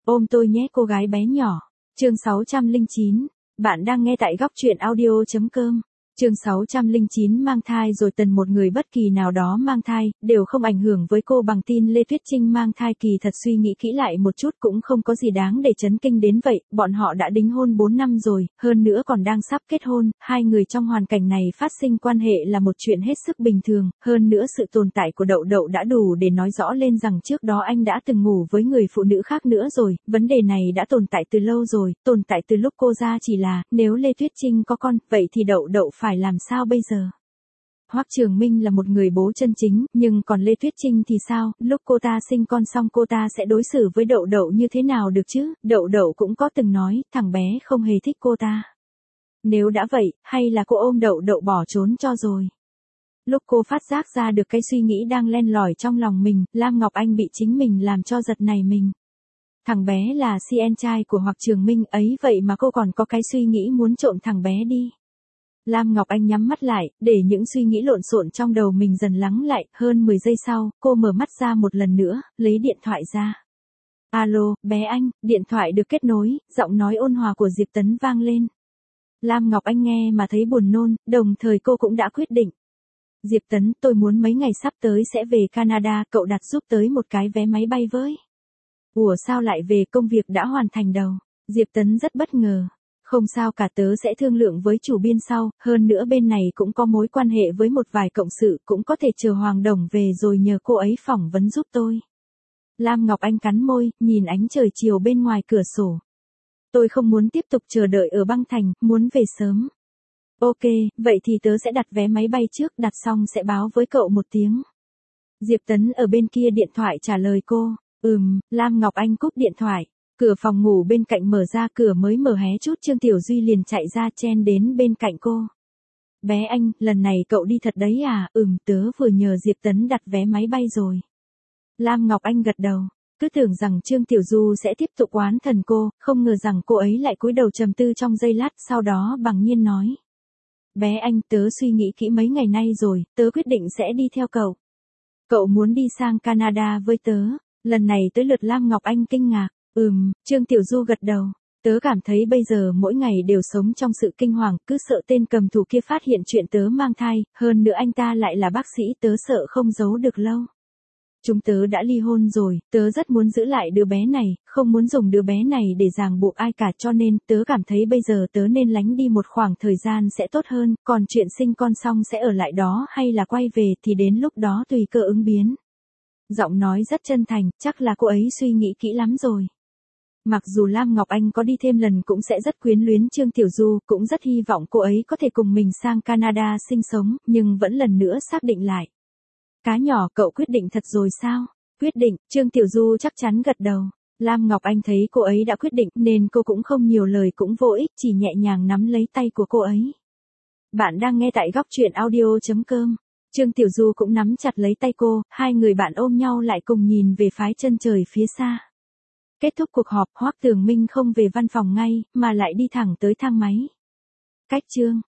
Ôm tôi nhé cô gái bé nhỏ. Chương 609. Bạn đang nghe tại góc truyện audio.com. Chương 609 mang thai rồi tần một người bất kỳ nào đó mang thai, đều không ảnh hưởng với cô bằng tin Lê Tuyết Trinh mang thai kỳ thật suy nghĩ kỹ lại một chút cũng không có gì đáng để chấn kinh đến vậy, bọn họ đã đính hôn 4 năm rồi, hơn nữa còn đang sắp kết hôn, hai người trong hoàn cảnh này phát sinh quan hệ là một chuyện hết sức bình thường, hơn nữa sự tồn tại của Đậu Đậu đã đủ để nói rõ lên rằng trước đó anh đã từng ngủ với người phụ nữ khác nữa rồi, vấn đề này đã tồn tại từ lâu rồi, tồn tại từ lúc cô ra chỉ là, nếu Lê Tuyết Trinh có con, vậy thì Đậu Đậu phải làm sao bây giờ? Hoắc Trường Minh là một người bố chân chính, nhưng còn Lê Tuyết Trinh thì sao, lúc cô ta sinh con xong cô ta sẽ đối xử với Đậu Đậu như thế nào được chứ, Đậu Đậu cũng có từng nói, thằng bé không hề thích cô ta. Nếu đã vậy, hay là cô ôm Đậu Đậu bỏ trốn cho rồi. Lúc cô phát giác ra được cái suy nghĩ đang len lỏi trong lòng mình, Lam Ngọc Anh bị chính mình làm cho giật nảy mình. Thằng bé là si em trai của Hoắc Trường Minh ấy vậy mà cô còn có cái suy nghĩ muốn trộm thằng bé đi. Lam Ngọc Anh nhắm mắt lại, để những suy nghĩ lộn xộn trong đầu mình dần lắng lại, hơn 10 giây sau, cô mở mắt ra một lần nữa, lấy điện thoại ra. Alo, bé anh, điện thoại được kết nối, giọng nói ôn hòa của Diệp Tấn vang lên. Lam Ngọc Anh nghe mà thấy buồn nôn, đồng thời cô cũng đã quyết định. Diệp Tấn, tôi muốn mấy ngày sắp tới sẽ về Canada, cậu đặt giúp tới một cái vé máy bay với. Ủa sao lại về, công việc đã hoàn thành đâu? Diệp Tấn rất bất ngờ. Không sao cả, tớ sẽ thương lượng với chủ biên sau, hơn nữa bên này cũng có mối quan hệ với một vài cộng sự, cũng có thể chờ Hoàng Đồng về rồi nhờ cô ấy phỏng vấn giúp tôi. Lam Ngọc Anh cắn môi, nhìn ánh trời chiều bên ngoài cửa sổ. Tôi không muốn tiếp tục chờ đợi ở băng thành, muốn về sớm. Ok, vậy thì tớ sẽ đặt vé máy bay trước, đặt xong sẽ báo với cậu một tiếng. Diệp Tấn ở bên kia điện thoại trả lời cô. Lam Ngọc Anh cúp điện thoại. Cửa phòng ngủ bên cạnh mở ra, cửa mới mở hé chút Trương Tiểu Duy liền chạy ra chen đến bên cạnh cô. Bé anh, lần này cậu đi thật đấy à? Tớ vừa nhờ Diệp Tấn đặt vé máy bay rồi. Lam Ngọc Anh gật đầu, cứ tưởng rằng Trương Tiểu Du sẽ tiếp tục oán thần cô, không ngờ rằng cô ấy lại cúi đầu trầm tư trong giây lát, sau đó bằng nhiên nói. Bé anh, tớ suy nghĩ kỹ mấy ngày nay rồi, tớ quyết định sẽ đi theo cậu. Cậu muốn đi sang Canada với tớ? Lần này tới lượt Lam Ngọc Anh kinh ngạc. Trương Tiểu Du gật đầu. Tớ cảm thấy bây giờ mỗi ngày đều sống trong sự kinh hoàng, cứ sợ tên cầm thù kia phát hiện chuyện tớ mang thai, hơn nữa anh ta lại là bác sĩ, tớ sợ không giấu được lâu. Chúng tớ đã ly hôn rồi, tớ rất muốn giữ lại đứa bé này, không muốn dùng đứa bé này để ràng buộc ai cả, cho nên tớ cảm thấy bây giờ tớ nên lánh đi một khoảng thời gian sẽ tốt hơn, còn chuyện sinh con xong sẽ ở lại đó hay là quay về thì đến lúc đó tùy cơ ứng biến. Giọng nói rất chân thành, chắc là cô ấy suy nghĩ kỹ lắm rồi. Mặc dù Lam Ngọc Anh có đi thêm lần cũng sẽ rất quyến luyến Trương Tiểu Du, cũng rất hy vọng cô ấy có thể cùng mình sang Canada sinh sống, nhưng vẫn lần nữa xác định lại. Cá nhỏ, cậu quyết định thật rồi sao? Quyết định, Trương Tiểu Du chắc chắn gật đầu. Lam Ngọc Anh thấy cô ấy đã quyết định nên cô cũng không nhiều lời cũng vô ích, chỉ nhẹ nhàng nắm lấy tay của cô ấy. Bạn đang nghe tại góc truyện audio.com. Trương Tiểu Du cũng nắm chặt lấy tay cô, hai người bạn ôm nhau lại cùng nhìn về phái chân trời phía xa. Kết thúc cuộc họp, Hoắc Tường Minh không về văn phòng ngay, mà lại đi thẳng tới thang máy. Cách chương